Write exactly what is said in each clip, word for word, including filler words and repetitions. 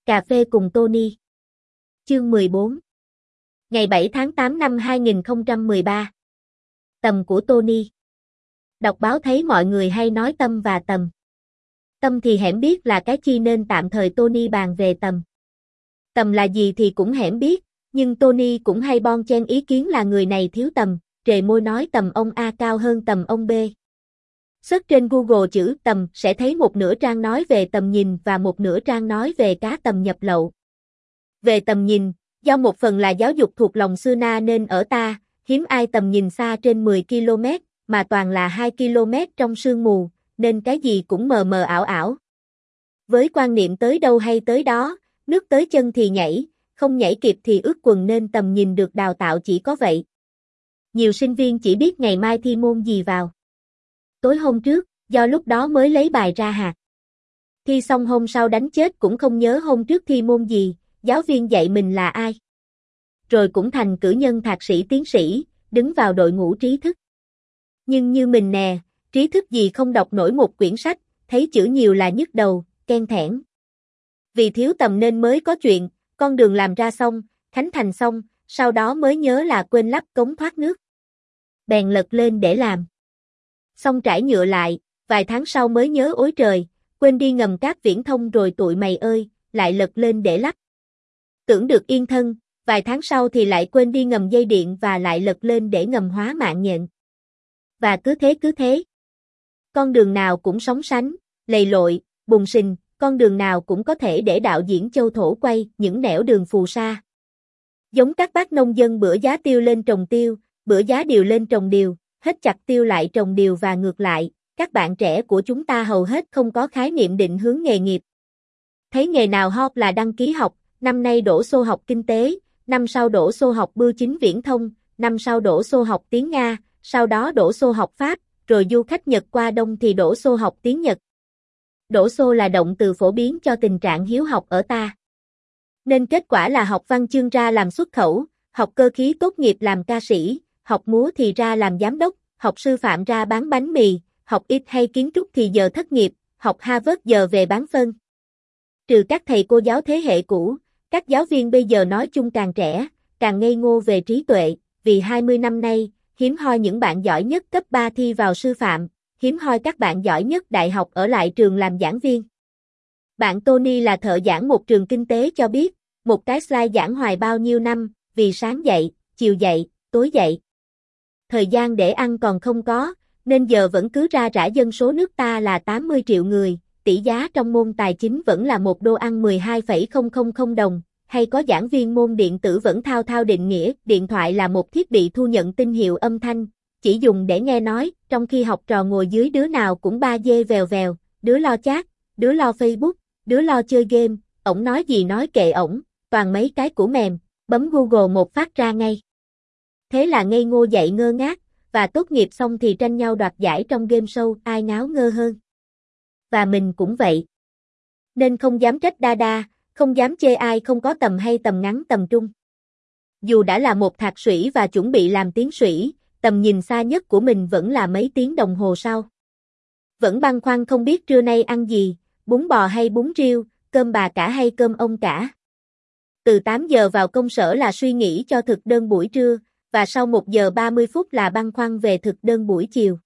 Cà phê cùng Tony. Chương mười bốn. Ngày bảy tháng tám năm hai nghìn không trăm mười ba. Tầm của Tony. Đọc báo thấy mọi người hay nói tâm và tầm. Tâm thì hẻm biết là cái chi nên tạm thời Tony bàn về tầm. Tầm là gì thì cũng hẻm biết, nhưng Tony cũng hay bon chen ý kiến là người này thiếu tầm, trề môi nói tầm ông A cao hơn tầm ông B. Search trên Google chữ tầm sẽ thấy một nửa trang nói về tầm nhìn và một nửa trang nói về cá tầm nhập lậu. Về tầm nhìn, do một phần là giáo dục thuộc lòng xưa na nên ở ta, hiếm ai tầm nhìn xa trên mười ki lô mét, mà toàn là hai ki lô mét trong sương mù, nên cái gì cũng mờ mờ ảo ảo. Với quan niệm tới đâu hay tới đó, nước tới chân thì nhảy, không nhảy kịp thì ướt quần nên tầm nhìn được đào tạo chỉ có vậy. Nhiều sinh viên chỉ biết ngày mai thi môn gì vào tối hôm trước, do lúc đó mới lấy bài ra hạt. Thi xong hôm sau đánh chết cũng không nhớ hôm trước thi môn gì, giáo viên dạy mình là ai. Rồi cũng thành cử nhân thạc sĩ tiến sĩ, đứng vào đội ngũ trí thức. Nhưng như mình nè, trí thức gì không đọc nổi một quyển sách, thấy chữ nhiều là nhức đầu, ken thẻn. Vì thiếu tầm nên mới có chuyện, con đường làm ra xong, khánh thành xong, sau đó mới nhớ là quên lắp cống thoát nước. Bèn lật lên để làm. Xong trải nhựa lại, vài tháng sau mới nhớ ối trời, quên đi ngầm cáp viễn thông rồi tụi mày ơi, lại lật lên để lắp. Tưởng được yên thân, vài tháng sau thì lại quên đi ngầm dây điện và lại lật lên để ngầm hóa mạng nhện. Và cứ thế cứ thế. Con đường nào cũng sóng sánh, lầy lội, bùn sình, con đường nào cũng có thể để đạo diễn châu thổ quay những nẻo đường phù sa. Giống các bác nông dân bữa giá tiêu lên trồng tiêu, bữa giá điều lên trồng điều, hết chặt tiêu lại trồng điều và ngược lại, các bạn trẻ của chúng ta hầu hết không có khái niệm định hướng nghề nghiệp. Thấy nghề nào hot là đăng ký học, năm nay đổ xô học kinh tế, năm sau đổ xô học bưu chính viễn thông, năm sau đổ xô học tiếng Nga, sau đó đổ xô học Pháp, rồi du khách Nhật qua đông thì đổ xô học tiếng Nhật. Đổ xô là động từ phổ biến cho tình trạng hiếu học ở ta. Nên kết quả là học văn chương ra làm xuất khẩu, học cơ khí tốt nghiệp làm ca sĩ, học múa thì ra làm giám đốc, học sư phạm ra bán bánh mì, học ít hay kiến trúc thì giờ thất nghiệp, học Harvard giờ về bán phân. Trừ các thầy cô giáo thế hệ cũ, các giáo viên bây giờ nói chung càng trẻ, càng ngây ngô về trí tuệ, vì hai mươi năm nay, hiếm hoi những bạn giỏi nhất cấp ba thi vào sư phạm, hiếm hoi các bạn giỏi nhất đại học ở lại trường làm giảng viên. Bạn Tony là thợ giảng một trường kinh tế cho biết, một cái slide giảng hoài bao nhiêu năm, vì sáng dậy, chiều dậy, tối dậy. Thời gian để ăn còn không có, nên giờ vẫn cứ ra rã dân số nước ta là tám mươi triệu người, tỷ giá trong môn tài chính vẫn là một đô ăn mười hai phẩy không không không đồng, hay có giảng viên môn điện tử vẫn thao thao định nghĩa, điện thoại là một thiết bị thu nhận tín hiệu âm thanh, chỉ dùng để nghe nói, trong khi học trò ngồi dưới đứa nào cũng ba dê vèo vèo, đứa lo chat, đứa lo Facebook, đứa lo chơi game, ổng nói gì nói kệ ổng, toàn mấy cái của mềm, bấm Google một phát ra ngay. Thế là ngây ngô dậy ngơ ngác, và tốt nghiệp xong thì tranh nhau đoạt giải trong game show ai ngáo ngơ hơn. Và mình cũng vậy. Nên không dám trách đa đa, không dám chê ai không có tầm hay tầm ngắn tầm trung. Dù đã là một thạc sĩ và chuẩn bị làm tiến sĩ, tầm nhìn xa nhất của mình vẫn là mấy tiếng đồng hồ sau. Vẫn băn khoăn không biết trưa nay ăn gì, bún bò hay bún riêu, cơm bà cả hay cơm ông cả. Từ tám giờ vào công sở là suy nghĩ cho thực đơn buổi trưa, và sau một giờ ba mươi phút là băn khoăn về thực đơn buổi chiều.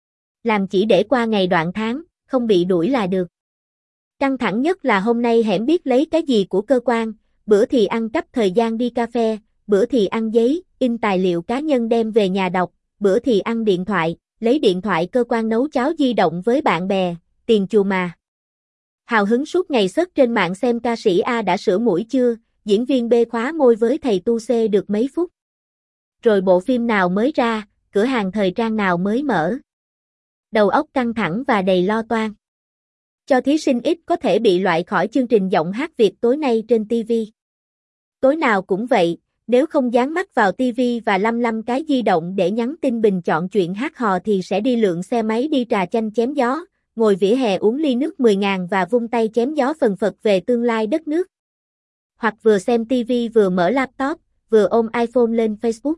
Làm chỉ để qua ngày đoạn tháng, không bị đuổi là được. Căng thẳng nhất là hôm nay hẻm biết lấy cái gì của cơ quan, bữa thì ăn cắp thời gian đi cà phê, bữa thì ăn giấy, in tài liệu cá nhân đem về nhà đọc, bữa thì ăn điện thoại, lấy điện thoại cơ quan nấu cháo di động với bạn bè, tiền chù mà. Hào hứng suốt ngày search trên mạng xem ca sĩ A đã sửa mũi chưa, diễn viên B khóa môi với thầy tu C được mấy phút. Rồi bộ phim nào mới ra, cửa hàng thời trang nào mới mở. Đầu óc căng thẳng và đầy lo toan. Cho thí sinh ít có thể bị loại khỏi chương trình giọng hát Việt tối nay trên ti vi. Tối nào cũng vậy, nếu không dán mắt vào ti vi và lăm lăm cái di động để nhắn tin bình chọn chuyện hát hò thì sẽ đi lượn xe máy đi trà chanh chém gió, ngồi vỉa hè uống ly nước mười ngàn và vung tay chém gió phần phật về tương lai đất nước. Hoặc vừa xem ti vi vừa mở laptop, vừa ôm iPhone lên Facebook.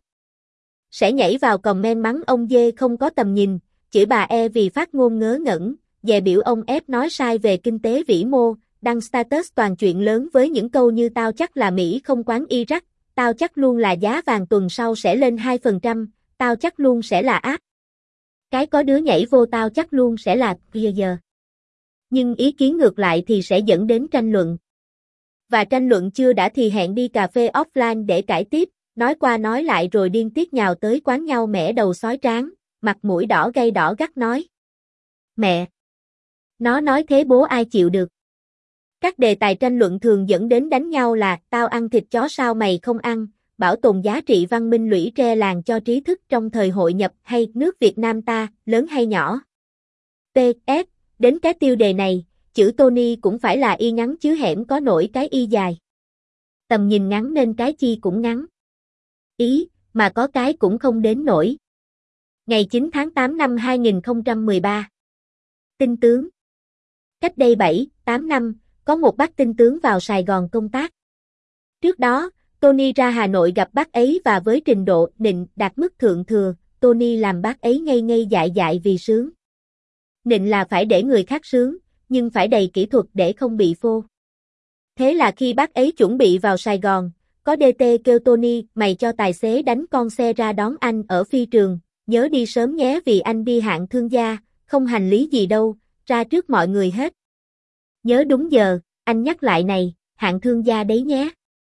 Sẽ nhảy vào comment mắng ông dê không có tầm nhìn, chửi bà E vì phát ngôn ngớ ngẩn, dè biểu ông ép nói sai về kinh tế vĩ mô, đăng status toàn chuyện lớn với những câu như tao chắc là Mỹ không quán Iraq, tao chắc luôn là giá vàng tuần sau sẽ lên hai phần trăm, tao chắc luôn sẽ là áp. Cái có đứa nhảy vô tao chắc luôn sẽ là giờ giờ. Nhưng ý kiến ngược lại thì sẽ dẫn đến tranh luận. Và tranh luận chưa đã thì hẹn đi cà phê offline để cãi tiếp, nói qua nói lại rồi điên tiết nhào tới quán nhau mẻ đầu sói tráng, mặt mũi đỏ gay đỏ gắt nói. Mẹ! Nó nói thế bố ai chịu được? Các đề tài tranh luận thường dẫn đến đánh nhau là tao ăn thịt chó sao mày không ăn, bảo tồn giá trị văn minh lũy tre làng cho trí thức trong thời hội nhập hay nước Việt Nam ta, lớn hay nhỏ. pê ét, đến cái tiêu đề này, chữ Tony cũng phải là y ngắn chứ hẻm có nổi cái y dài. Tầm nhìn ngắn nên cái chi cũng ngắn. Ý, mà có cái cũng không đến nổi. Ngày chín tháng tám năm hai nghìn không trăm mười ba. Tinh tướng. Cách đây bảy, tám năm, có một bác tinh tướng vào Sài Gòn công tác. Trước đó, Tony ra Hà Nội gặp bác ấy và với trình độ nịnh đạt mức thượng thừa, Tony làm bác ấy ngây ngây dại dại vì sướng. Nịnh là phải để người khác sướng, nhưng phải đầy kỹ thuật để không bị phô. Thế là khi bác ấy chuẩn bị vào Sài Gòn, có đê tê kêu Tony mày cho tài xế đánh con xe ra đón anh ở phi trường, nhớ đi sớm nhé vì anh đi hạng thương gia, không hành lý gì đâu, ra trước mọi người hết. Nhớ đúng giờ, anh nhắc lại này, hạng thương gia đấy nhé.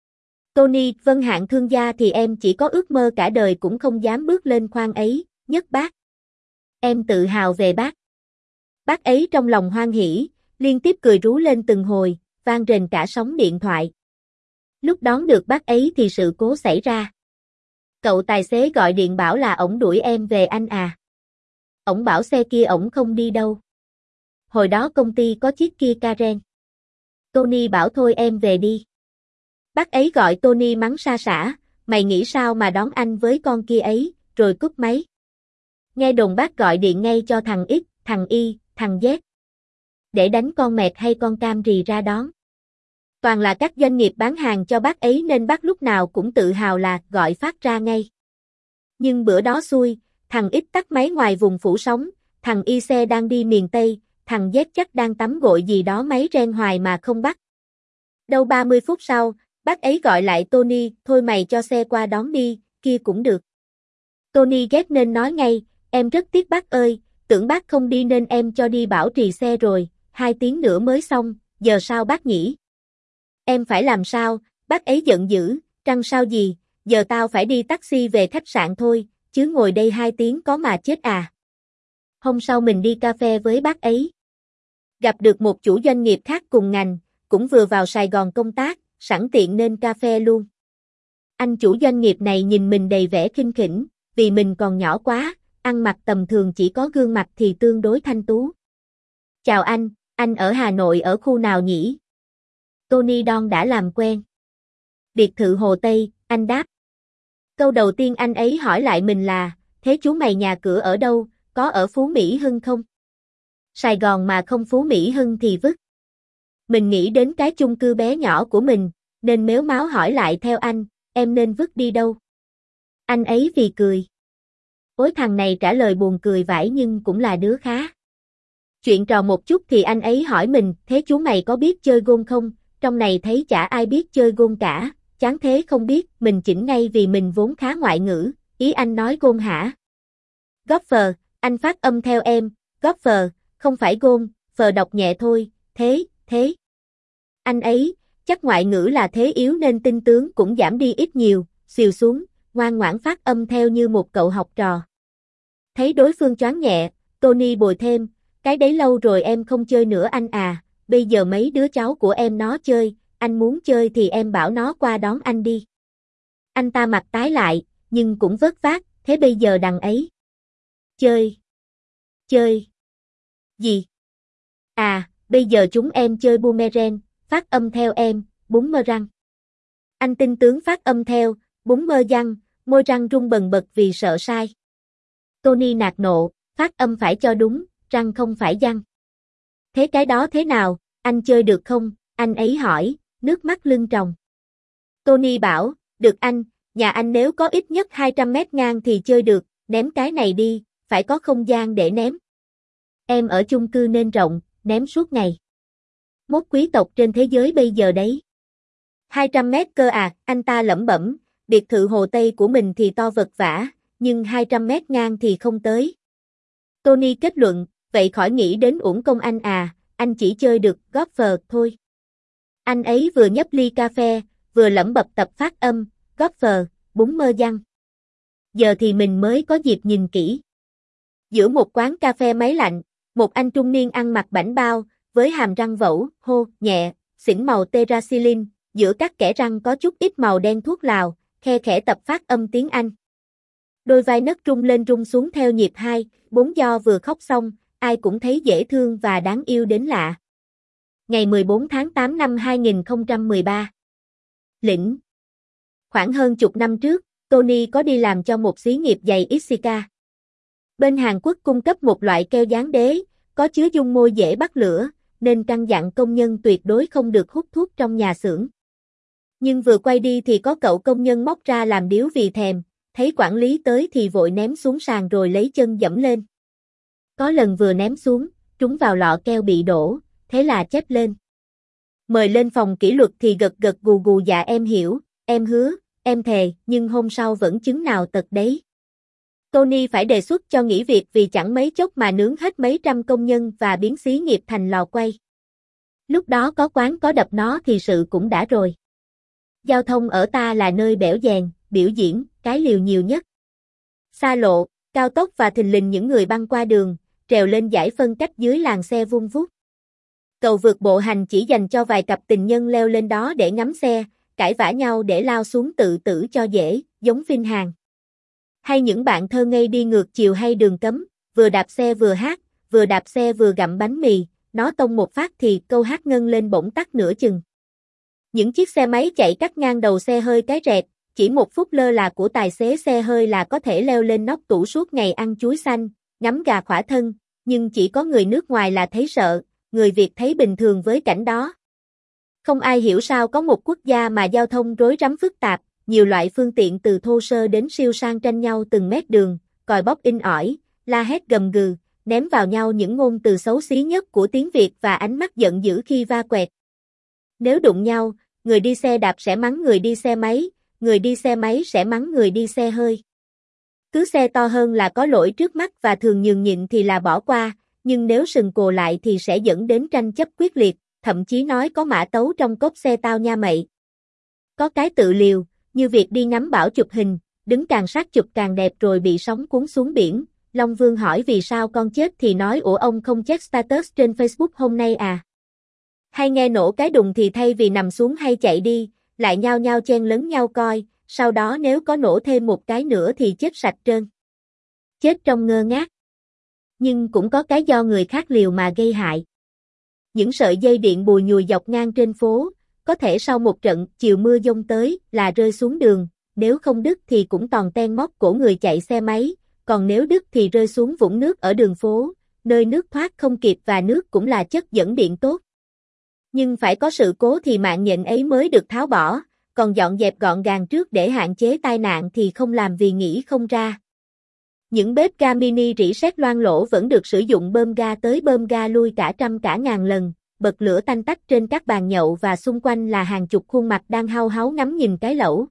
Tony, vâng hạng thương gia thì em chỉ có ước mơ cả đời cũng không dám bước lên khoang ấy, nhất bác. Em tự hào về bác. Bác ấy trong lòng hoan hỉ, liên tiếp cười rú lên từng hồi, vang rền cả sóng điện thoại. Lúc đón được bác ấy thì sự cố xảy ra. Cậu tài xế gọi điện bảo là ổng đuổi em về anh à. Ổng bảo xe kia ổng không đi đâu. Hồi đó công ty có chiếc Kia Karen. Tony bảo thôi em về đi. Bác ấy gọi Tony mắng sa sả, mày nghĩ sao mà đón anh với con kia ấy, rồi cúp máy. Nghe đồn bác gọi điện ngay cho thằng X, thằng Y, thằng Z. Để đánh con mẹt hay con cam rì ra đón. Toàn là các doanh nghiệp bán hàng cho bác ấy nên bác lúc nào cũng tự hào là gọi phát ra ngay. Nhưng bữa đó xui, thằng X tắt máy ngoài vùng phủ sóng, thằng Y xe đang đi miền Tây, thằng Z chắc đang tắm gội gì đó máy ren hoài mà không bắt. Đâu ba mươi phút sau, bác ấy gọi lại Tony, thôi mày cho xe qua đón đi, kia cũng được. Tony ghét nên nói ngay, em rất tiếc bác ơi, tưởng bác không đi nên em cho đi bảo trì xe rồi, hai tiếng nữa mới xong, giờ sao bác nhỉ? Em phải làm sao, bác ấy giận dữ, trăng sao gì, giờ tao phải đi taxi về khách sạn thôi, chứ ngồi đây hai tiếng có mà chết à. Hôm sau mình đi cà phê với bác ấy. Gặp được một chủ doanh nghiệp khác cùng ngành, cũng vừa vào Sài Gòn công tác, sẵn tiện nên cà phê luôn. Anh chủ doanh nghiệp này nhìn mình đầy vẻ khinh khỉnh, vì mình còn nhỏ quá, ăn mặc tầm thường chỉ có gương mặt thì tương đối thanh tú. Chào anh, anh ở Hà Nội ở khu nào nhỉ? Tony Don đã làm quen. Biệt thự Hồ Tây, anh đáp. Câu đầu tiên anh ấy hỏi lại mình là, thế chú mày nhà cửa ở đâu, có ở Phú Mỹ Hưng không? Sài Gòn mà không Phú Mỹ Hưng thì vứt. Mình nghĩ đến cái chung cư bé nhỏ của mình, nên mếu máo hỏi lại theo anh, em nên vứt đi đâu? Anh ấy vì cười. Ôi thằng này trả lời buồn cười vãi nhưng cũng là đứa khá. Chuyện trò một chút thì anh ấy hỏi mình, thế chú mày có biết chơi gôn không? Trong này thấy chả ai biết chơi gôn cả, chán thế không biết, mình chỉnh ngay vì mình vốn khá ngoại ngữ, ý anh nói gôn hả? Golfer, anh phát âm theo em, golfer, không phải gôn, phờ đọc nhẹ thôi, thế, thế. Anh ấy, chắc ngoại ngữ là thế yếu nên tinh tướng cũng giảm đi ít nhiều, xìu xuống, ngoan ngoãn phát âm theo như một cậu học trò. Thấy đối phương choáng nhẹ, Tony bồi thêm, cái đấy lâu rồi em không chơi nữa anh à, bây giờ mấy đứa cháu của em nó chơi, anh muốn chơi thì em bảo nó qua đón anh đi. Anh ta mặt tái lại, nhưng cũng vớt vát, thế bây giờ đằng ấy. Chơi. Chơi. Gì? À, bây giờ chúng em chơi boomerang, phát âm theo em, bún mơ răng. Anh tinh tướng phát âm theo, bún mơ răng, môi răng rung bần bật vì sợ sai. Tony nạt nộ, phát âm phải cho đúng, răng không phải răng. Thế cái đó thế nào, anh chơi được không? Anh ấy hỏi, nước mắt lưng tròng. Tony bảo, được anh, nhà anh nếu có ít nhất hai trăm mét ngang thì chơi được, ném cái này đi, phải có không gian để ném. Em ở chung cư nên rộng, ném suốt ngày. Mốt quý tộc trên thế giới bây giờ đấy. hai trăm mét cơ à, anh ta lẩm bẩm, biệt thự Hồ Tây của mình thì to vật vã, nhưng hai trăm mét ngang thì không tới. Tony kết luận, vậy khỏi nghĩ đến uổng công anh à, anh chỉ chơi được golfer thôi. Anh ấy vừa nhấp ly cà phê, vừa lẩm bập tập phát âm, golfer, bún mơ dăng. Giờ thì mình mới có dịp nhìn kỹ. Giữa một quán cà phê máy lạnh, một anh trung niên ăn mặc bảnh bao, với hàm răng vẩu, hô, nhẹ, xỉn màu terrasilin, giữa các kẽ răng có chút ít màu đen thuốc lào, khe khẽ tập phát âm tiếng Anh. Đôi vai nấc rung lên rung xuống theo nhịp hai, bốn do vừa khóc xong, ai cũng thấy dễ thương và đáng yêu đến lạ. Ngày mười bốn tháng tám năm hai nghìn không trăm mười ba. Lĩnh. Khoảng hơn chục năm trước, Tony có đi làm cho một xí nghiệp giày Ithaca. Bên Hàn Quốc cung cấp một loại keo dán đế, có chứa dung môi dễ bắt lửa, nên căn dặn công nhân tuyệt đối không được hút thuốc trong nhà xưởng. Nhưng vừa quay đi thì có cậu công nhân móc ra làm điếu vì thèm, thấy quản lý tới thì vội ném xuống sàn rồi lấy chân dẫm lên. Có lần vừa ném xuống, trúng vào lọ keo bị đổ, thế là chép lên. Mời lên phòng kỷ luật thì gật gật gù gù dạ em hiểu, em hứa, em thề, nhưng hôm sau vẫn chứng nào tật đấy. Tony phải đề xuất cho nghỉ việc vì chẳng mấy chốc mà nướng hết mấy trăm công nhân và biến xí nghiệp thành lò quay. Lúc đó có quán có đập nó thì sự cũng đã rồi. Giao thông ở ta là nơi bẻo dèn, biểu diễn, cái liều nhiều nhất. Xa lộ, cao tốc và thình lình những người băng qua đường, trèo lên giải phân cách dưới làn xe vun vút. Cầu vượt bộ hành chỉ dành cho vài cặp tình nhân leo lên đó để ngắm xe, cãi vã nhau để lao xuống tự tử cho dễ, giống phim Hàn. Hay những bạn thơ ngây đi ngược chiều hay đường cấm, vừa đạp xe vừa hát, vừa đạp xe vừa gặm bánh mì, nó tông một phát thì câu hát ngân lên bỗng tắt nửa chừng. Những chiếc xe máy chạy cắt ngang đầu xe hơi cái rẹt, chỉ một phút lơ là của tài xế xe hơi là có thể leo lên nóc tủ suốt ngày ăn chuối xanh, ngắm gà khỏa thân, nhưng chỉ có người nước ngoài là thấy sợ, người Việt thấy bình thường với cảnh đó. Không ai hiểu sao có một quốc gia mà giao thông rối rắm phức tạp, nhiều loại phương tiện từ thô sơ đến siêu sang tranh nhau từng mét đường, còi bóp inh ỏi, la hét gầm gừ, ném vào nhau những ngôn từ xấu xí nhất của tiếng Việt và ánh mắt giận dữ khi va quẹt. Nếu đụng nhau, người đi xe đạp sẽ mắng người đi xe máy, người đi xe máy sẽ mắng người đi xe hơi. Cứ xe to hơn là có lỗi trước mắt và thường nhường nhịn thì là bỏ qua, nhưng nếu sừng cồ lại thì sẽ dẫn đến tranh chấp quyết liệt, thậm chí nói có mã tấu trong cốp xe tao nha mậy. Có cái tự liều, như việc đi ngắm bão chụp hình, đứng càng sát chụp càng đẹp rồi bị sóng cuốn xuống biển. Long Vương hỏi vì sao con chết thì nói ủa ông không check status trên Facebook hôm nay à? Hay nghe nổ cái đùng thì thay vì nằm xuống hay chạy đi, lại nhao nhao chen lấn nhau coi, sau đó nếu có nổ thêm một cái nữa thì chết sạch trơn. Chết trong ngơ ngác. Nhưng cũng có cái do người khác liều mà gây hại. Những sợi dây điện bùi nhùi dọc ngang trên phố, có thể sau một trận chiều mưa dông tới là rơi xuống đường, nếu không đứt thì cũng toàn ten móc cổ người chạy xe máy, còn nếu đứt thì rơi xuống vũng nước ở đường phố, nơi nước thoát không kịp và nước cũng là chất dẫn điện tốt. Nhưng phải có sự cố thì mạng nhện ấy mới được tháo bỏ, còn dọn dẹp gọn gàng trước để hạn chế tai nạn thì không làm vì nghĩ không ra. Những bếp ga mini rỉ sét loang lỗ vẫn được sử dụng bơm ga tới bơm ga lui cả trăm cả ngàn lần, bật lửa tanh tách trên các bàn nhậu và xung quanh là hàng chục khuôn mặt đang hau háu ngắm nhìn cái lẩu.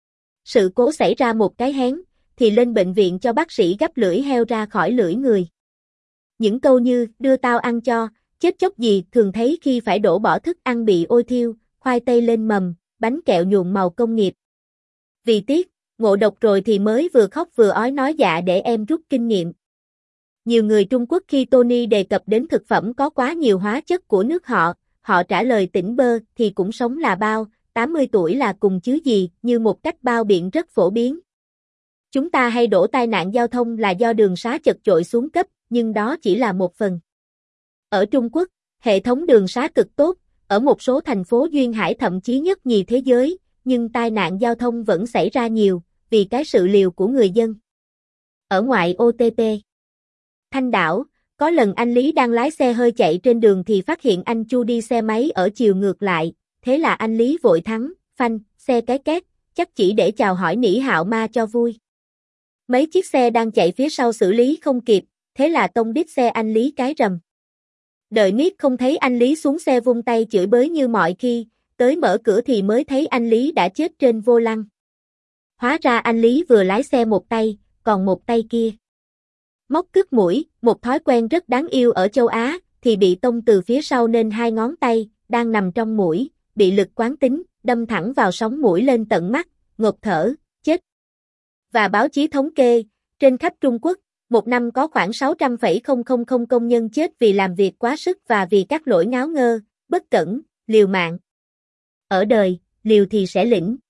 Sự cố xảy ra một cái hén, thì lên bệnh viện cho bác sĩ gắp lưỡi heo ra khỏi lưỡi người. Những câu như, đưa tao ăn cho, chết chóc gì thường thấy khi phải đổ bỏ thức ăn bị ôi thiêu, khoai tây lên mầm, bánh kẹo nhuộm màu công nghiệp. Vì tiếc, ngộ độc rồi thì mới vừa khóc vừa ói nói dạ để em rút kinh nghiệm. Nhiều người Trung Quốc khi Tony đề cập đến thực phẩm có quá nhiều hóa chất của nước họ, họ trả lời tỉnh bơ thì cũng sống là bao, tám mươi tuổi là cùng chứ gì, như một cách bao biện rất phổ biến. Chúng ta hay đổ tai nạn giao thông là do đường xá chật chội xuống cấp, nhưng đó chỉ là một phần. Ở Trung Quốc, hệ thống đường xá cực tốt, ở một số thành phố duyên hải thậm chí nhất nhì thế giới, nhưng tai nạn giao thông vẫn xảy ra nhiều, vì cái sự liều của người dân. Ở ngoại ô tê pê Thanh Đảo, có lần anh Lý đang lái xe hơi chạy trên đường thì phát hiện anh Chu đi xe máy ở chiều ngược lại, thế là anh Lý vội thắng, phanh, xe cái két, chắc chỉ để chào hỏi nỉ hạo ma cho vui. Mấy chiếc xe đang chạy phía sau xử lý không kịp, thế là tông đít xe anh Lý cái rầm. Đợi miết không thấy anh Lý xuống xe vung tay chửi bới như mọi khi, tới mở cửa thì mới thấy anh Lý đã chết trên vô lăng. Hóa ra anh Lý vừa lái xe một tay, còn một tay kia móc cứt mũi, một thói quen rất đáng yêu ở châu Á, thì bị tông từ phía sau nên hai ngón tay, đang nằm trong mũi, bị lực quán tính, đâm thẳng vào sống mũi lên tận mắt, ngộp thở, chết. Và báo chí thống kê, trên khắp Trung Quốc, một năm có khoảng sáu trăm phẩy không không không công nhân chết vì làm việc quá sức và vì các lỗi ngáo ngơ, bất cẩn, liều mạng. Ở đời, liều thì sẽ lĩnh.